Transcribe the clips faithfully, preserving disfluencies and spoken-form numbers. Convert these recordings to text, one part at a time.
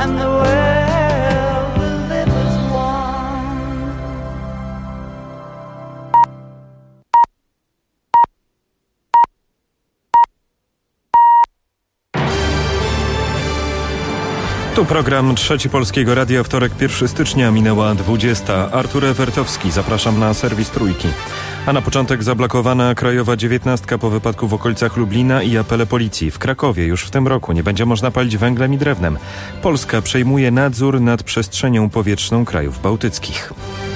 and the world will live as one. Tu program Trzeci Polskiego Radia, wtorek pierwszego stycznia, minęła dwudziesta. Artur Ewertowski, zapraszam na serwis Trójki. A na początek zablokowana krajowa dziewiętnastka po wypadku w okolicach Lublina i apele policji. W Krakowie już w tym roku nie będzie można palić węglem i drewnem. Polska przejmuje nadzór nad przestrzenią powietrzną krajów bałtyckich.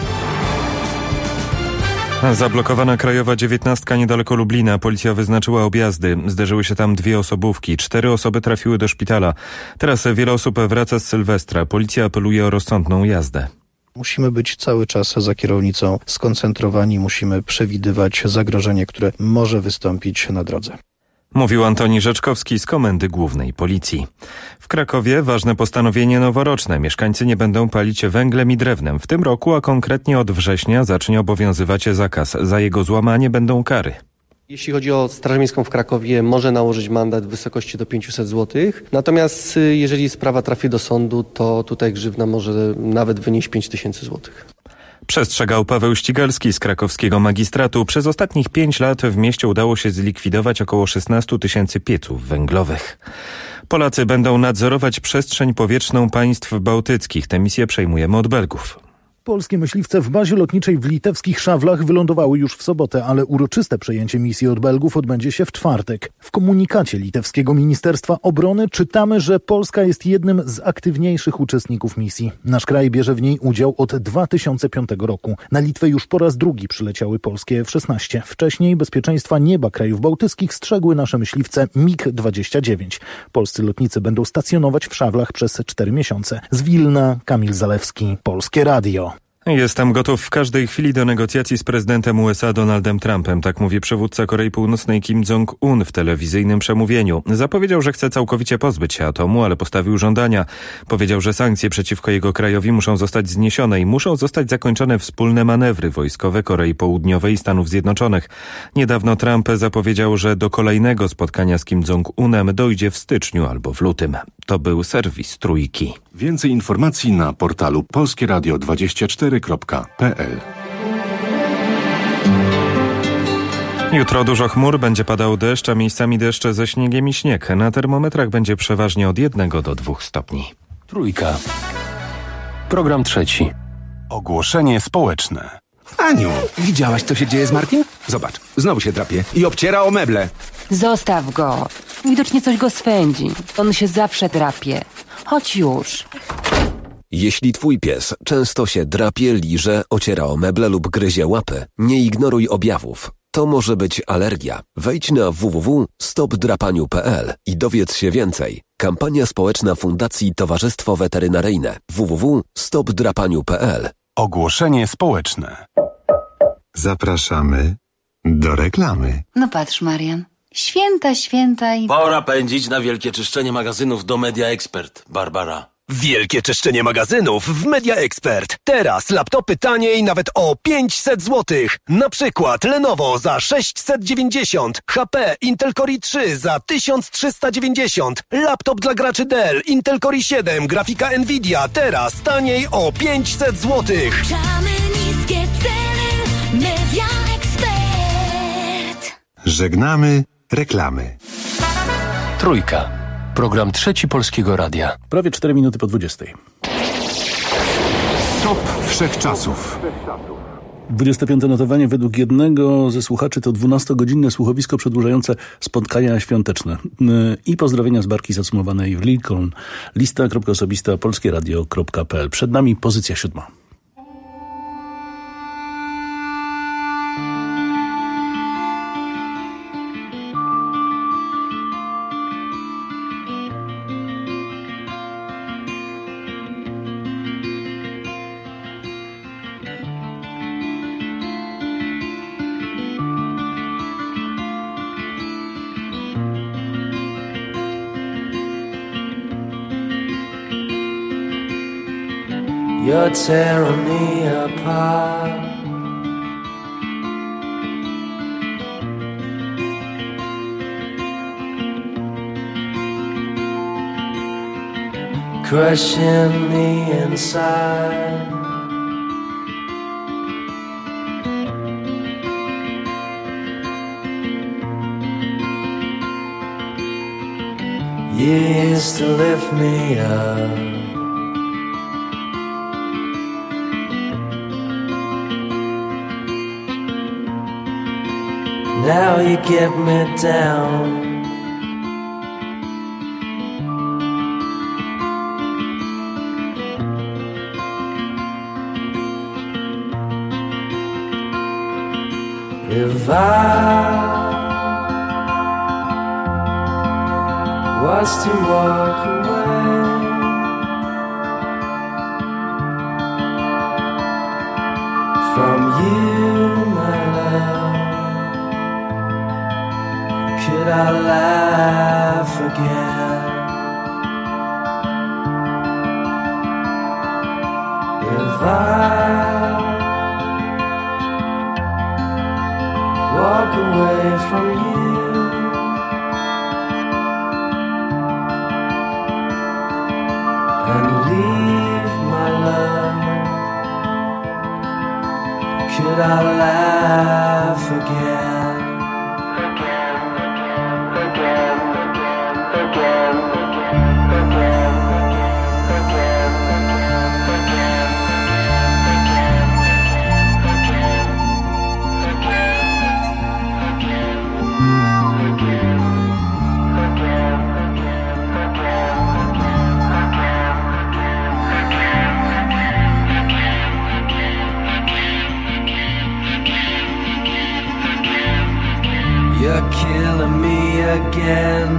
Zablokowana krajowa dziewiętnastka niedaleko Lublina. Policja wyznaczyła objazdy. Zderzyły się tam dwie osobówki. Cztery osoby trafiły do szpitala. Teraz wiele osób wraca z Sylwestra. Policja apeluje o rozsądną jazdę. Musimy być cały czas za kierownicą skoncentrowani. Musimy przewidywać zagrożenie, które może wystąpić na drodze. Mówił Antoni Rzeczkowski z Komendy Głównej Policji. W Krakowie ważne postanowienie noworoczne. Mieszkańcy nie będą palić węglem i drewnem. W tym roku, a konkretnie od września, zacznie obowiązywać zakaz. Za jego złamanie będą kary. Jeśli chodzi o Straż Miejską w Krakowie, może nałożyć mandat w wysokości do pięciuset złotych. Natomiast jeżeli sprawa trafi do sądu, to tutaj grzywna może nawet wynieść pięć tysięcy złotych. Przestrzegał Paweł Ścigalski z krakowskiego magistratu. Przez ostatnich pięć lat w mieście udało się zlikwidować około szesnaście tysięcy pieców węglowych. Polacy będą nadzorować przestrzeń powietrzną państw bałtyckich. Tę misję przejmujemy od Belgów. Polskie myśliwce w bazie lotniczej w litewskich Szawlach wylądowały już w sobotę, ale uroczyste przejęcie misji od Belgów odbędzie się w czwartek. W komunikacie litewskiego Ministerstwa Obrony czytamy, że Polska jest jednym z aktywniejszych uczestników misji. Nasz kraj bierze w niej udział od dwa tysiące piątego roku. Na Litwę już po raz drugi przyleciały polskie F szesnaście. Wcześniej bezpieczeństwa nieba krajów bałtyckich strzegły nasze myśliwce mig dwadzieścia dziewięć. Polscy lotnicy będą stacjonować w Szawlach przez cztery miesiące. Z Wilna, Kamil Zalewski, Polskie Radio. Jestem gotów w każdej chwili do negocjacji z prezydentem U S A Donaldem Trumpem, tak mówi przywódca Korei Północnej Kim Jong-un w telewizyjnym przemówieniu. Zapowiedział, że chce całkowicie pozbyć się atomu, ale postawił żądania. Powiedział, że sankcje przeciwko jego krajowi muszą zostać zniesione i muszą zostać zakończone wspólne manewry wojskowe Korei Południowej i Stanów Zjednoczonych. Niedawno Trump zapowiedział, że do kolejnego spotkania z Kim Jong-unem dojdzie w styczniu albo w lutym. To był serwis Trójki. Więcej informacji na portalu polskie radio dwadzieścia cztery kropka p l. Jutro dużo chmur, będzie padał deszcz, a miejscami deszcze ze śniegiem i śnieg. Na termometrach będzie przeważnie od jednego do dwóch stopni. Trójka. Program trzeci. Ogłoszenie społeczne. Aniu, widziałaś, co się dzieje z Martim? Zobacz, znowu się drapie i obciera o meble. Zostaw go. Widocznie coś go swędzi. On się zawsze drapie. Chodź już. Jeśli twój pies często się drapie, liże, ociera o meble lub gryzie łapy, nie ignoruj objawów. To może być alergia. Wejdź na w w w kropka stop drapaniu kropka p l i dowiedz się więcej. Kampania społeczna Fundacji Towarzystwo Weterynaryjne. w w w kropka stop drapaniu kropka p l. Ogłoszenie społeczne. Zapraszamy do reklamy. No patrz, Marian. Święta, święta i... Pora pędzić na wielkie czyszczenie magazynów do Media Expert, Barbara. Wielkie czyszczenie magazynów w Media Expert. Teraz laptopy taniej nawet o pięćset złotych. Na przykład Lenovo za sześćset dziewięćdziesiąt, H P Intel Core i trzy za tysiąc trzysta dziewięćdziesiąt, laptop dla graczy Dell Intel Core i siedem, grafika Nvidia teraz taniej o pięćset złotych. Niskie ceny, Media Expert. Żegnamy reklamy. Trójka. Program Trzeci Polskiego Radia. Prawie cztery minuty po dwudziestej. Top wszechczasów. dwudzieste piąte notowanie według jednego ze słuchaczy to dwunastogodzinne słuchowisko przedłużające spotkania świąteczne. I pozdrowienia z barki zacumowanej w Lincoln. Lista kropka osobista polskieradio kropka p l. Przed nami pozycja siódma. You're tearing me apart. crushing me inside. You used to lift me up. Now you get me down. If I was to walk away from you, my love, could I laugh again? If I walk away from you, and leave my love, could I laugh again? Again, again, again, again, again, again, again, again, you're killing me again.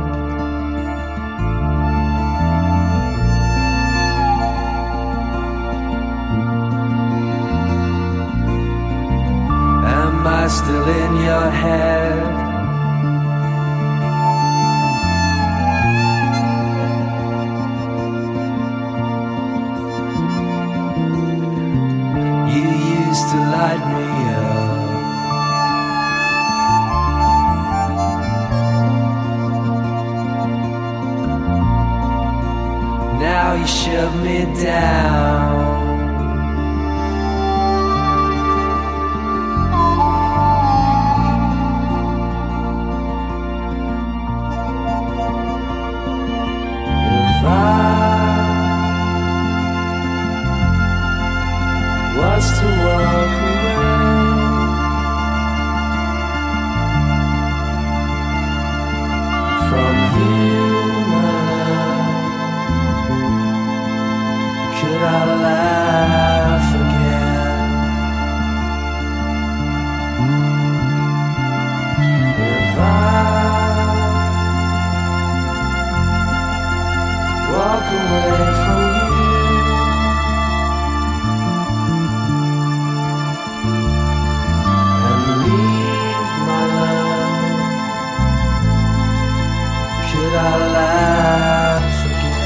Am I still in your head? You used to light me up. Now you shut me down. If I was to walk away from you, my love, could I laugh again? If I walk away from you, and leave my love, could I laugh again?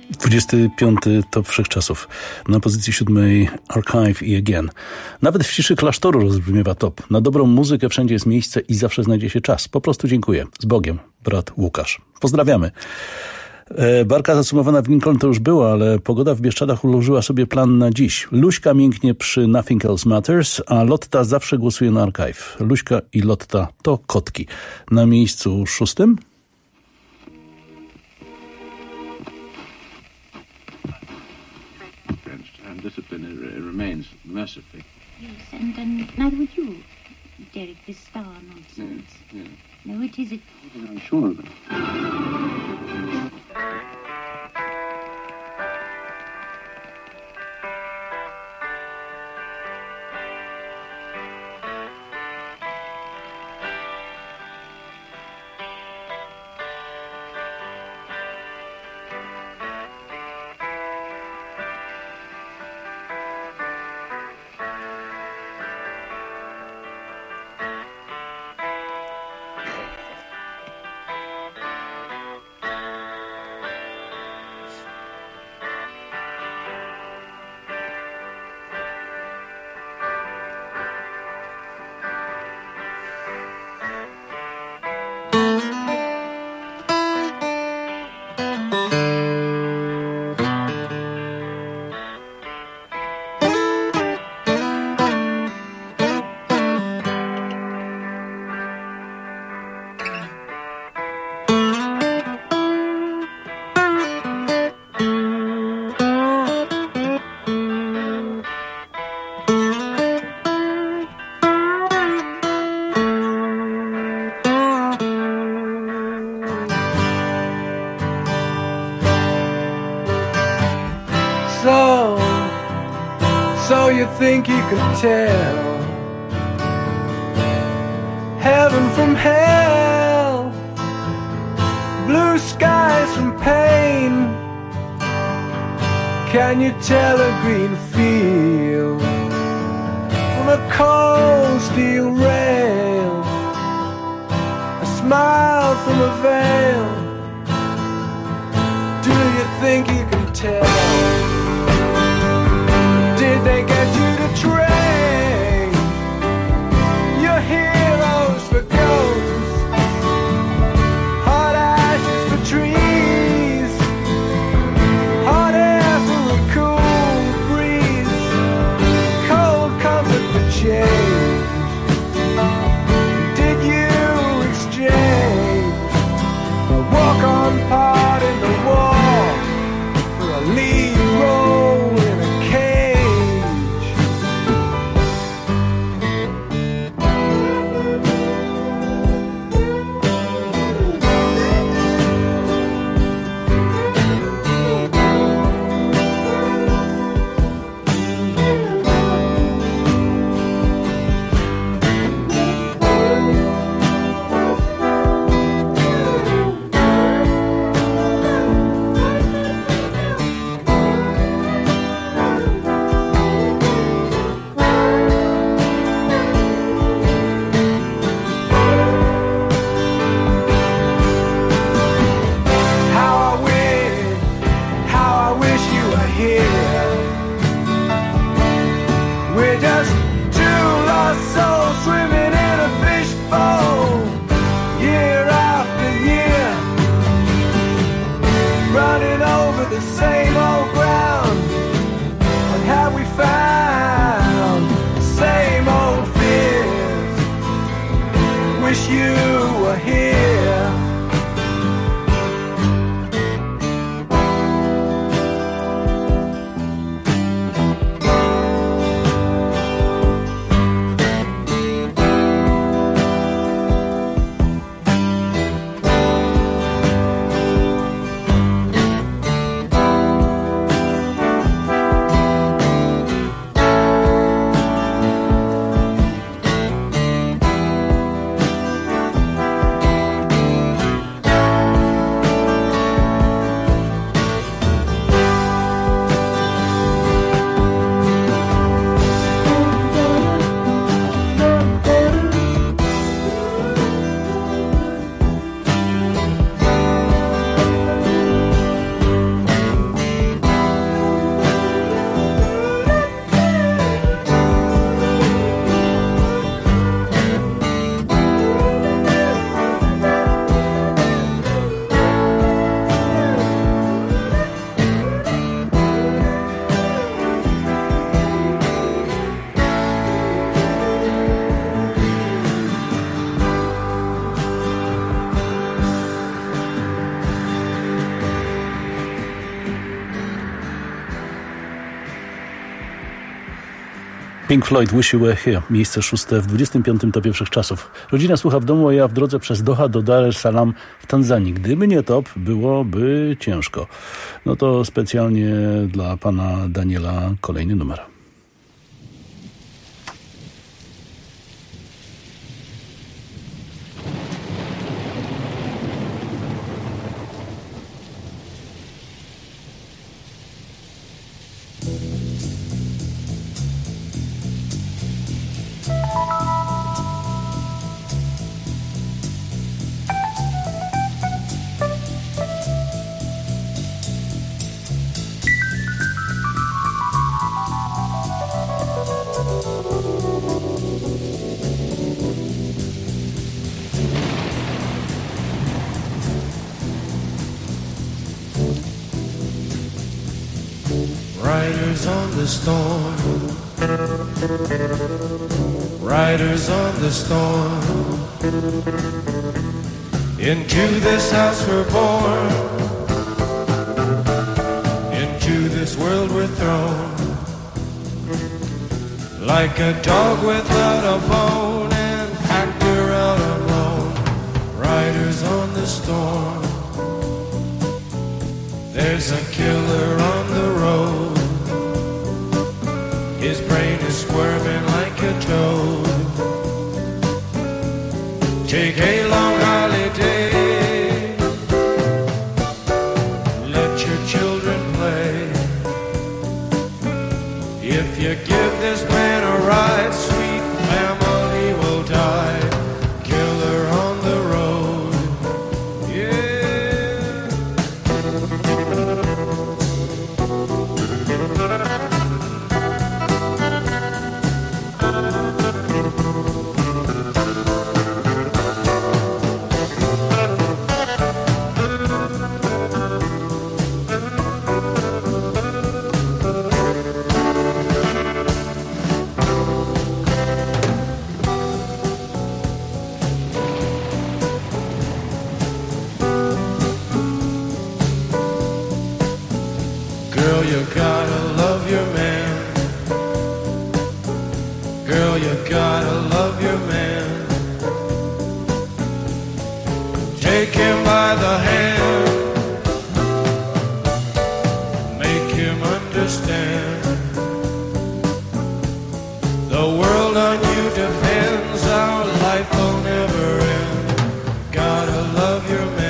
dwudziesty piąty top wszechczasów. Na pozycji siódmej Archive i Again. Nawet w ciszy klasztoru rozbrzmiewa top. Na dobrą muzykę wszędzie jest miejsce i zawsze znajdzie się czas. Po prostu dziękuję. Z Bogiem, brat Łukasz. Pozdrawiamy. Barka zacumowana w Lincoln to już była, ale pogoda w Bieszczadach ułożyła sobie plan na dziś. Luśka mięknie przy Nothing Else Matters, a Lotta zawsze głosuje na Archive. Luśka i Lotta to kotki. Na miejscu szóstym? And discipline remains mercifully. Yes, and, and neither would you, Derek, this star nonsense. Yes, yes. No, it is. It... I'm sure of it. So, so you think you could tell heaven from hell, blue skies from pain? Can you tell a green field from a cold steel rail, a smile from a veil? Do you think you can tell? Did they get you to train your heroes for ghosts, hot ashes for trees, hot air for a cool breeze, cold comfort for change? Did you exchange a walk-on part in the war for a leave Pink Floyd, Wish You Were Here, miejsce szóste w dwudziestym piątym topie wszechczasów. Rodzina słucha w domu, a ja w drodze przez Doha do Dar es Salaam w Tanzanii. Gdyby nie top, byłoby ciężko. No to specjalnie dla pana Daniela kolejny numer. Riders on the storm, riders on the storm. Into this house we're born, into this world we're thrown. Like a dog without a bone and actor out alone. Riders on the storm. There's a killer on the road. His brain is squirming like a toad. Take a long holiday. Let your children play. If you give this man a ride, sweet family will die. Killer on the road. Yeah. Girl, you gotta love your man. Girl, you gotta love your man. Take him by the hand. Make him understand. The world on you depends. Our life will never end. Gotta love your man.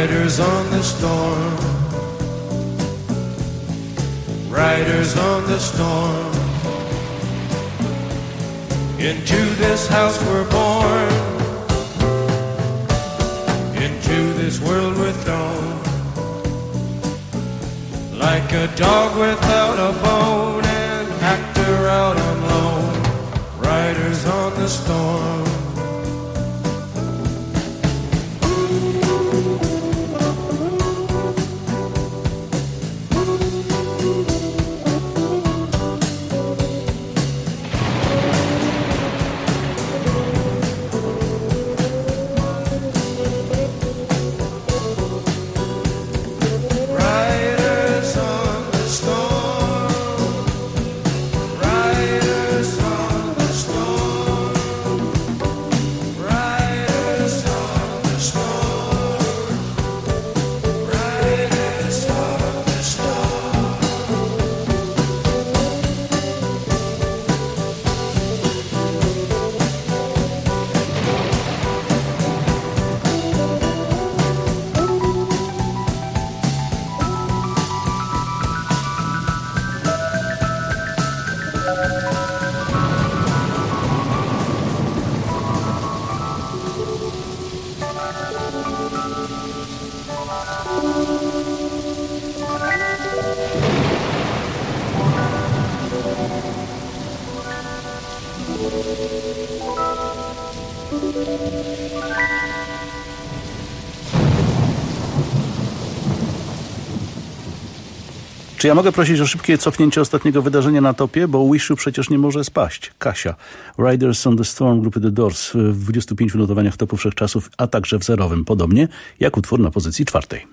Riders on the storm, riders on the storm. Into this house we're born, into this world we're thrown, like a dog without a bone, an actor out on loan. Riders on the storm. Czy ja mogę prosić o szybkie cofnięcie ostatniego wydarzenia na topie? Bo Wish You przecież nie może spaść. Kasia. Riders on the Storm grupy The Doors w dwudziestu pięciu notowaniach topu wszechczasów, a także w zerowym. Podobnie jak utwór na pozycji czwartej.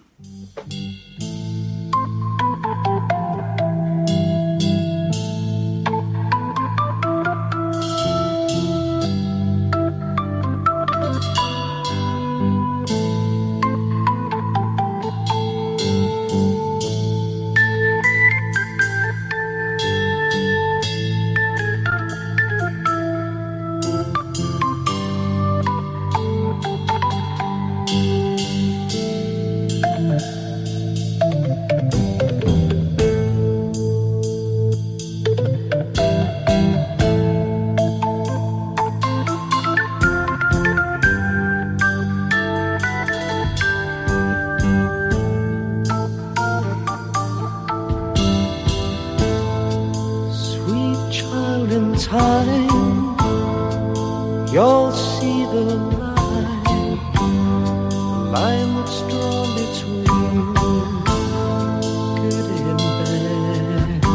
You'll see the line, the line that's drawn between good and bad.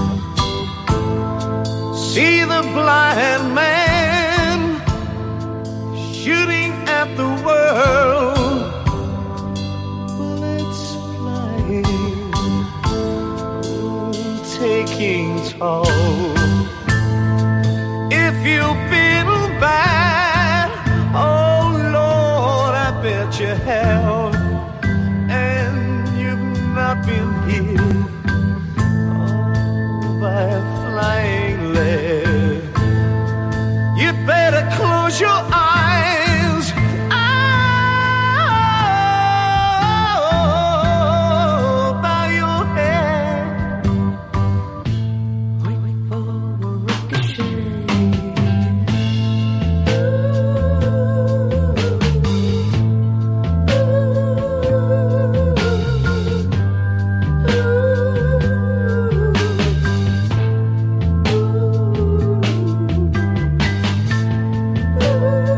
See the blind man shooting at the world, bullets flying, taking toll. If you've been bad, oh Lord, I bet you have, and you've not been hit oh, by a flying lead. You'd better close your eyes, oh, bow your head, wait for the ricochet. Ooh.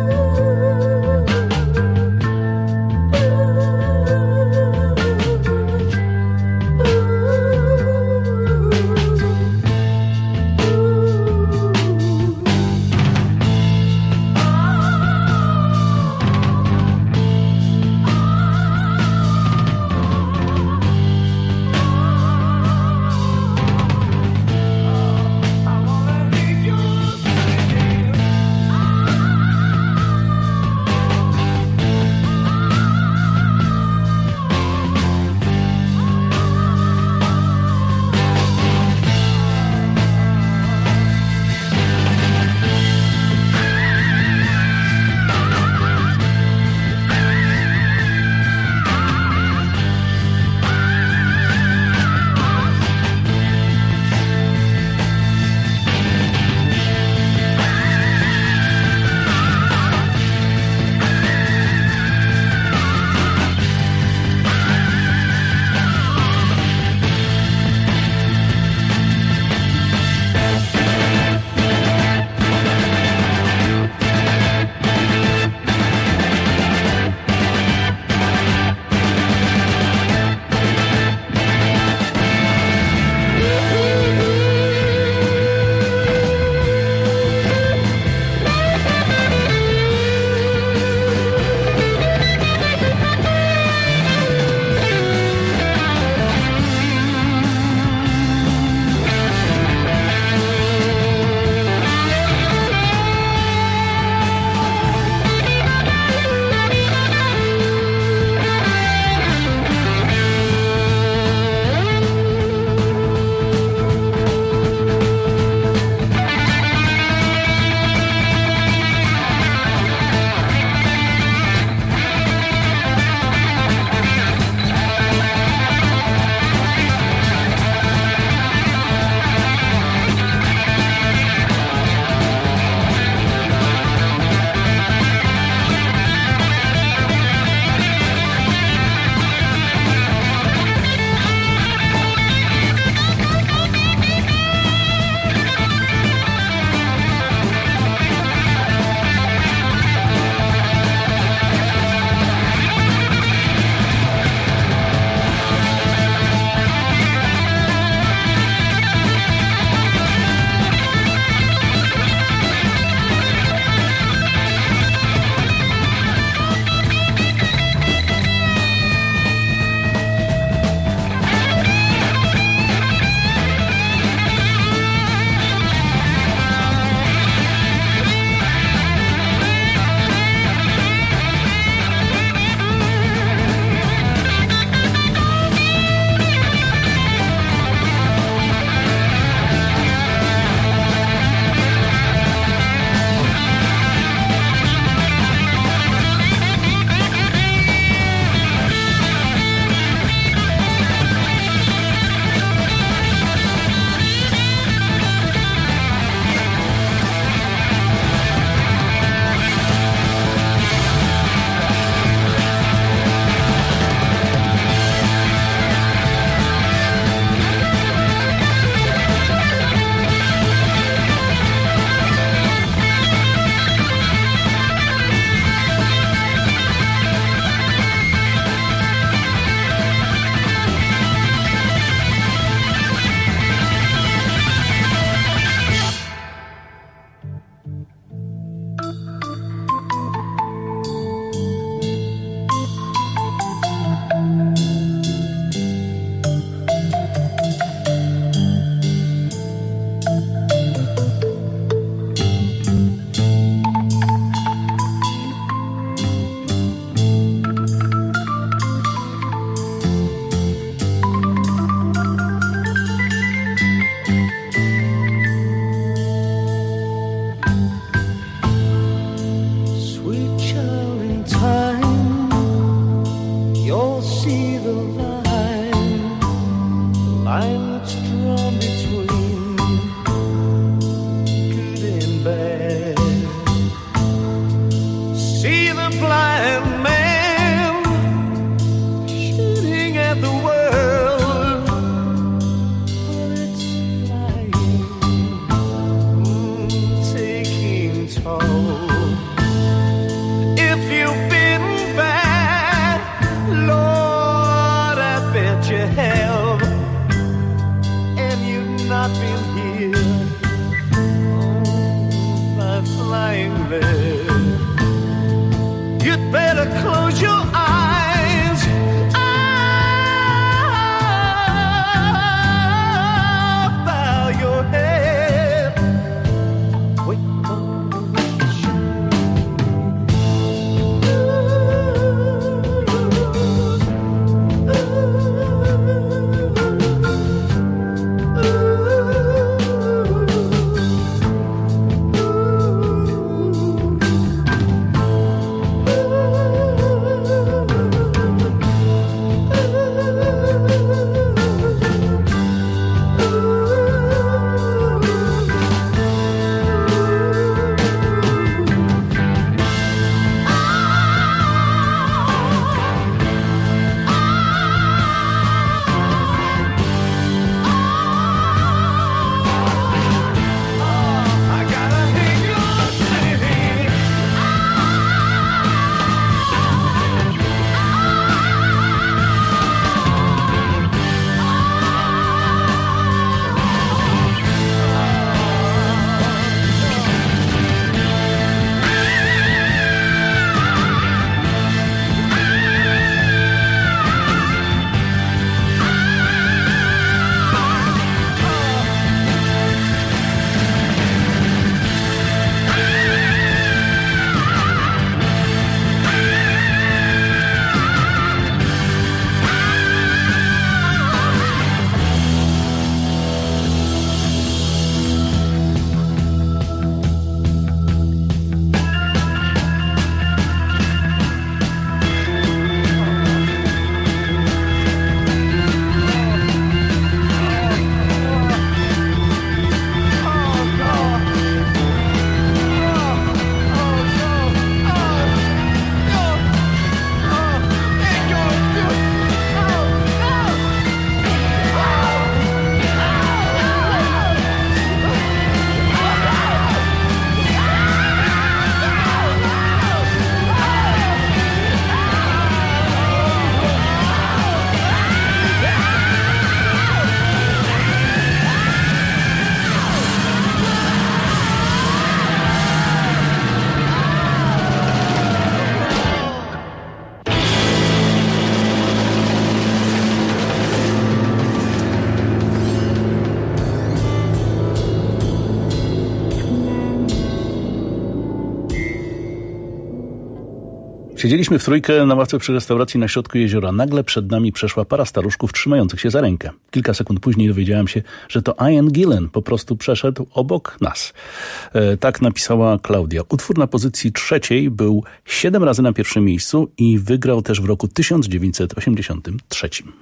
Siedzieliśmy w trójkę na ławce przy restauracji na środku jeziora. Nagle przed nami przeszła para staruszków trzymających się za rękę. Kilka sekund później dowiedziałem się, że to Ian Gillan po prostu przeszedł obok nas. E, tak napisała Klaudia. Utwór na pozycji trzeciej był siedem razy na pierwszym miejscu i wygrał też w roku tysiąc dziewięćset osiemdziesiątym trzecim.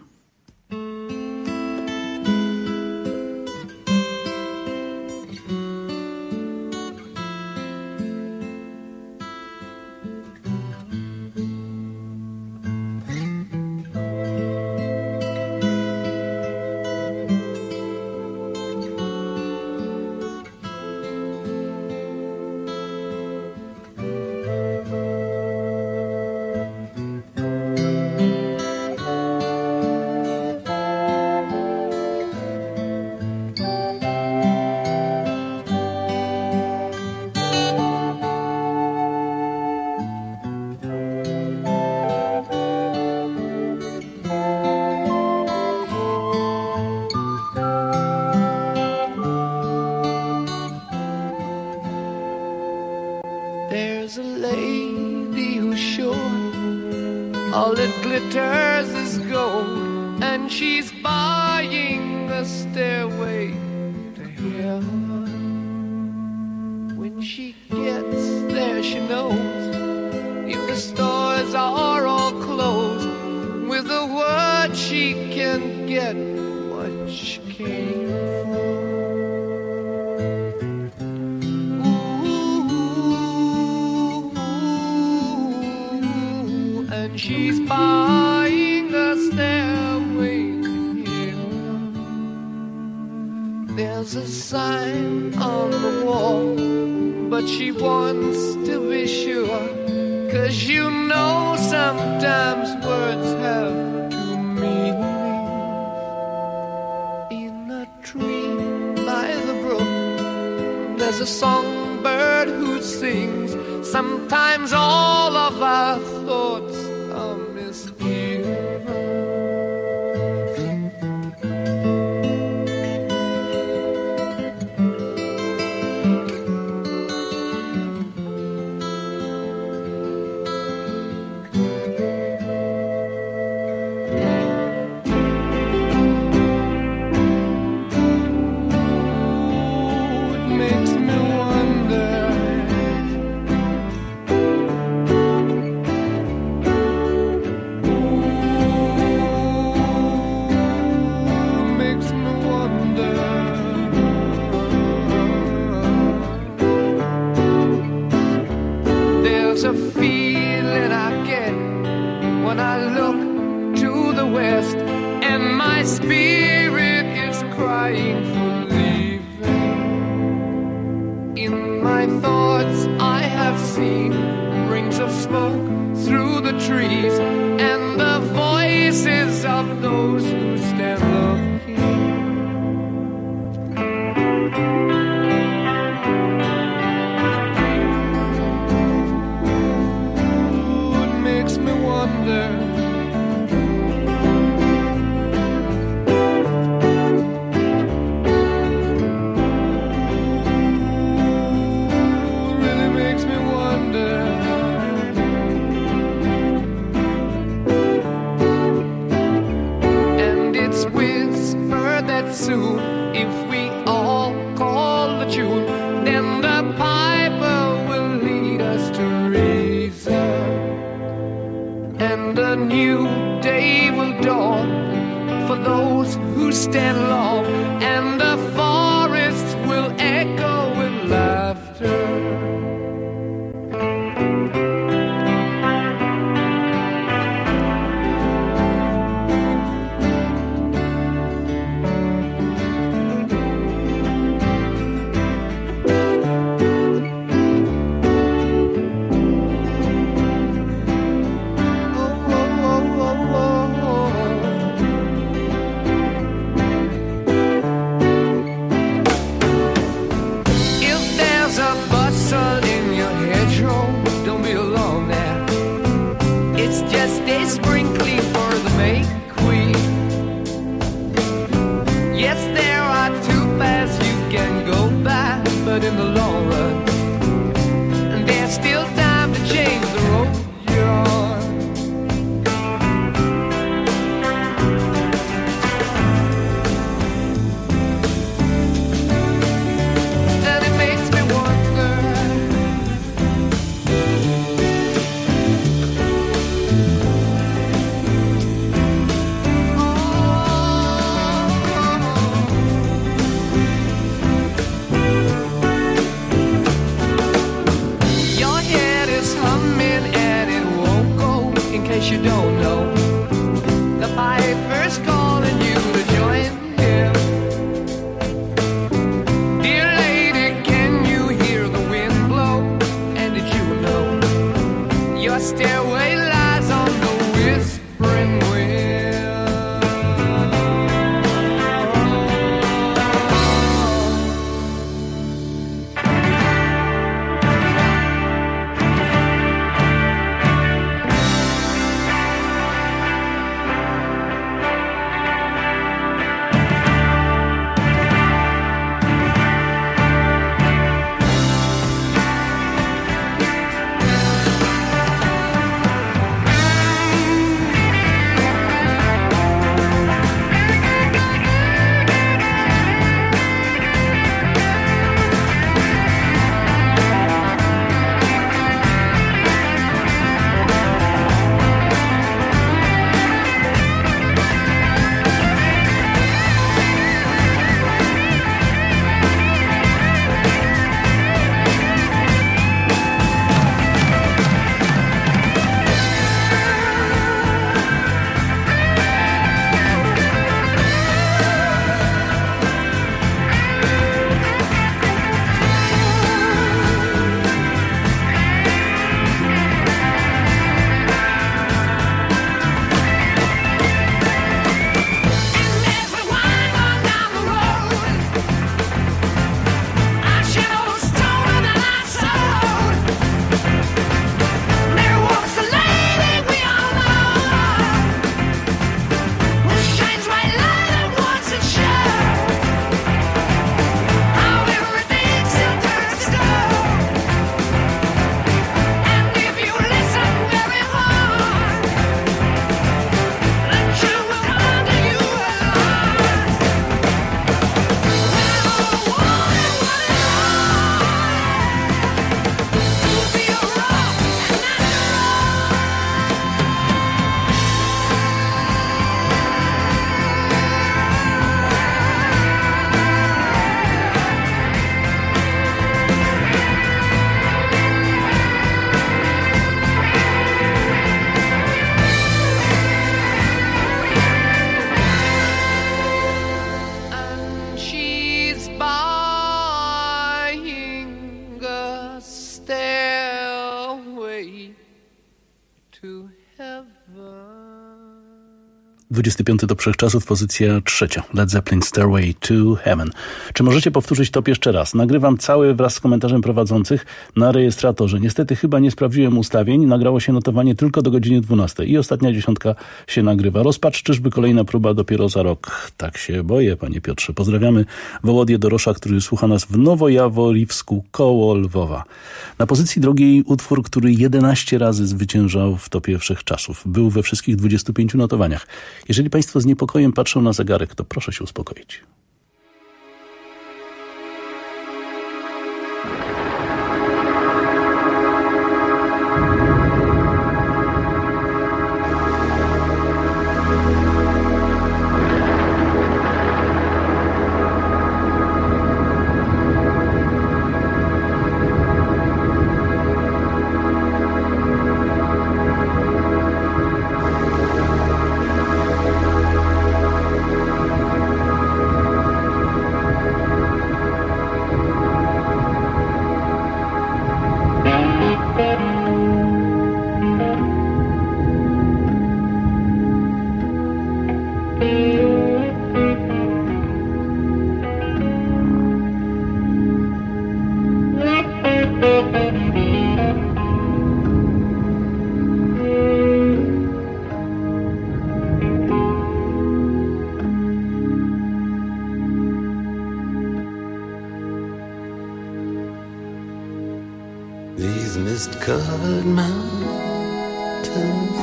All that glitters is gold, and she's buying a stairway to heaven. When she gets there, she knows if the stores are all closed, with a word she can get what she came for. She's buying a stairway to heaven. There's a sign on the wall, but she wants to be sure, 'cause you know sometimes words have two meanings. In a tree by the brook, there's a songbird who sings. Sometimes all of our thoughts stairway to heaven. dwudziesty piąty do wszechczasów, pozycja trzecia. Led Zeppelin, Stairway to Heaven. Czy możecie powtórzyć top jeszcze raz? Nagrywam cały wraz z komentarzem prowadzących na rejestratorze. Niestety chyba nie sprawdziłem ustawień. Nagrało się notowanie tylko do godziny dwunastej i ostatnia dziesiątka się nagrywa. Rozpacz, czyżby kolejna próba dopiero za rok? Tak się boję, panie Piotrze. Pozdrawiamy Wołodię Dorosza, który słucha nas w Nowojaworiwsku koło Lwowa. Na pozycji drugiej utwór, który jedenaście razy zwyciężał w topie wszechczasów. Był we wszystkich dwudziestu pięciu notowaniach. Jeżeli państwo z niepokojem patrzą na zegarek, to proszę się uspokoić. These mist-covered mountains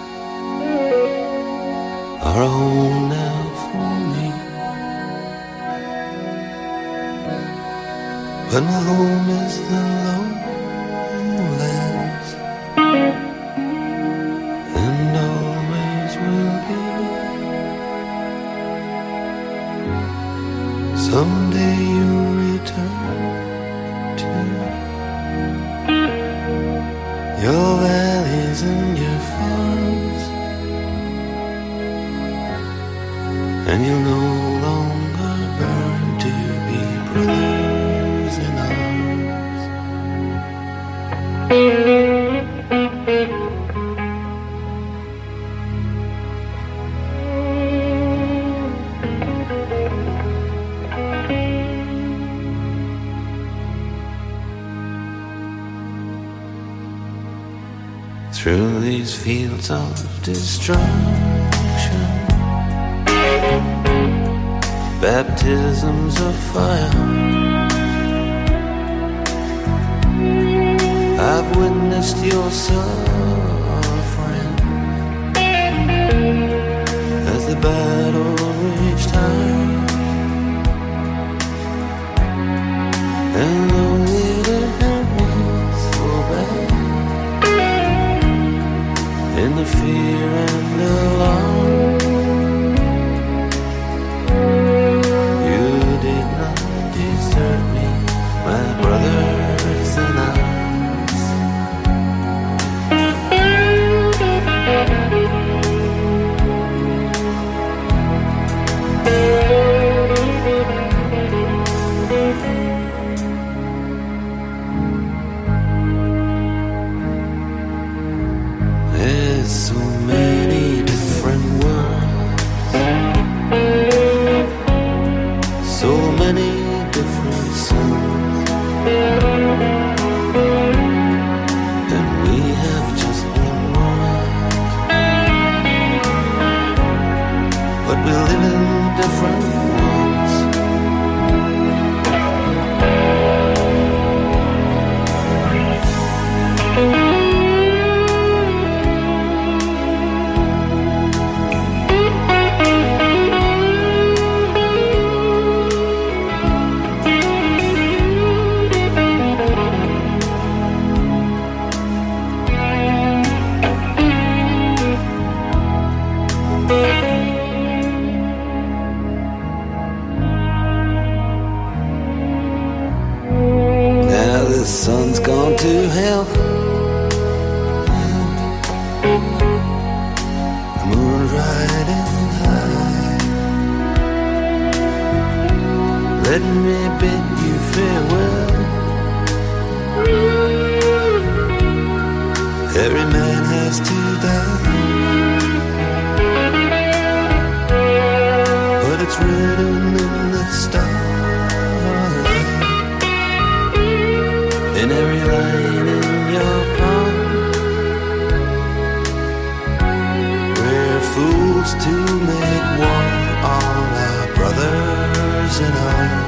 are a home now for me, but my home is the lowlands, and always will be. Someday you'll return to your valleys and your farms, and you'll no longer burn to be brothers in arms. Through these fields of destruction, baptisms of fire, I've witnessed your suffering as the battle raged high, and though it was so bad, in the fear and alarm, you did not desert me, my brothers in arms. There's so many different worlds, so many different suns, and we have just one world, but we live in different ones. Now the sun's gone to hell, the moon's riding high. Let me bid you farewell. Every man has to die, but it's written in the stars, in every line in your palm. We're fools to make war on our brothers in arms.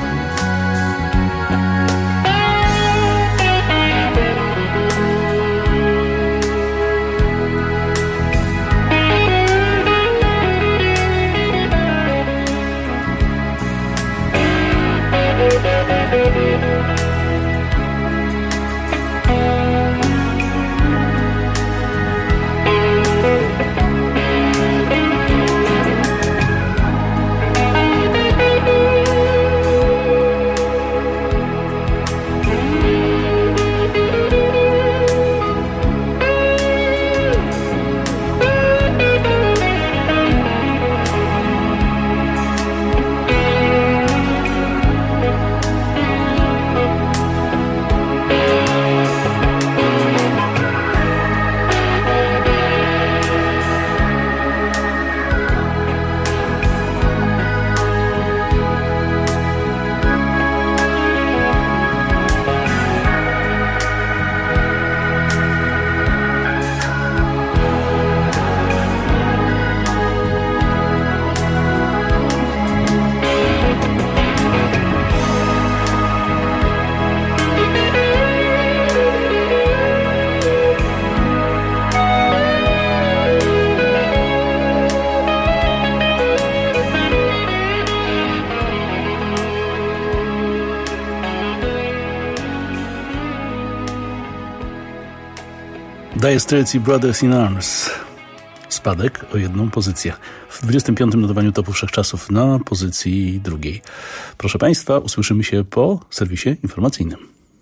Dire Straits i Brothers in Arms. Spadek o jedną pozycję. W dwudziestym piątym notowaniu topu wszechczasów na pozycji drugiej. Proszę Państwa, usłyszymy się po serwisie informacyjnym.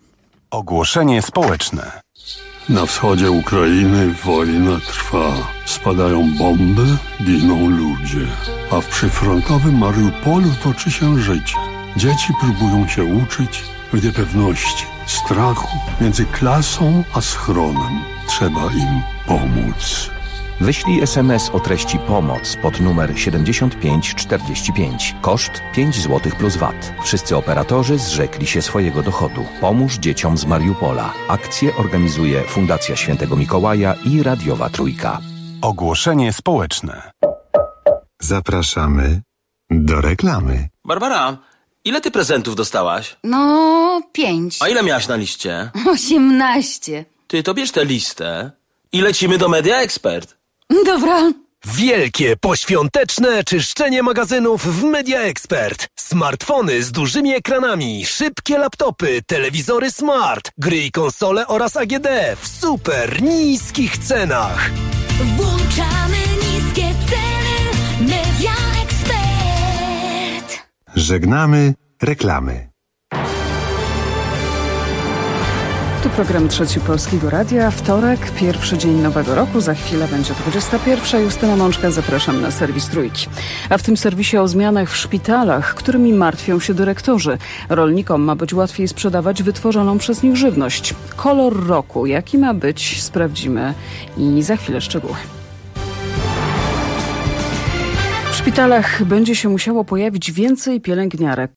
Ogłoszenie społeczne. Na wschodzie Ukrainy wojna trwa. Spadają bomby, giną ludzie. A w przyfrontowym Mariupolu toczy się życie. Dzieci próbują się uczyć w niepewności, strachu między klasą a schronem. Trzeba im pomóc. Wyślij es em es o treści pomoc pod numer siedemdziesiąt pięć czterdzieści pięć. Koszt pięć złotych plus V A T. Wszyscy operatorzy zrzekli się swojego dochodu. Pomóż dzieciom z Mariupola. Akcję organizuje Fundacja Świętego Mikołaja i Radiowa Trójka. Ogłoszenie społeczne. Zapraszamy do reklamy. Barbara, ile ty prezentów dostałaś? No, pięć. A ile miałaś na liście? Osiemnaście. Ty to bierz tę listę i lecimy do Media Expert. Dobra. Wielkie, poświąteczne czyszczenie magazynów w Media Expert. Smartfony z dużymi ekranami, szybkie laptopy, telewizory smart, gry i konsole oraz A G D w super niskich cenach. Włączamy niskie ceny. Media Expert. Żegnamy reklamy. Tu program Trzeci Polskiego Radia. Wtorek, pierwszy dzień nowego roku. Za chwilę będzie dwudziesta pierwsza. Justyna Mączka, zapraszam na serwis Trójki. A w tym serwisie o zmianach w szpitalach, którymi martwią się dyrektorzy. Rolnikom ma być łatwiej sprzedawać wytworzoną przez nich żywność. Kolor roku, jaki ma być, sprawdzimy i za chwilę szczegóły. W szpitalach będzie się musiało pojawić więcej pielęgniarek.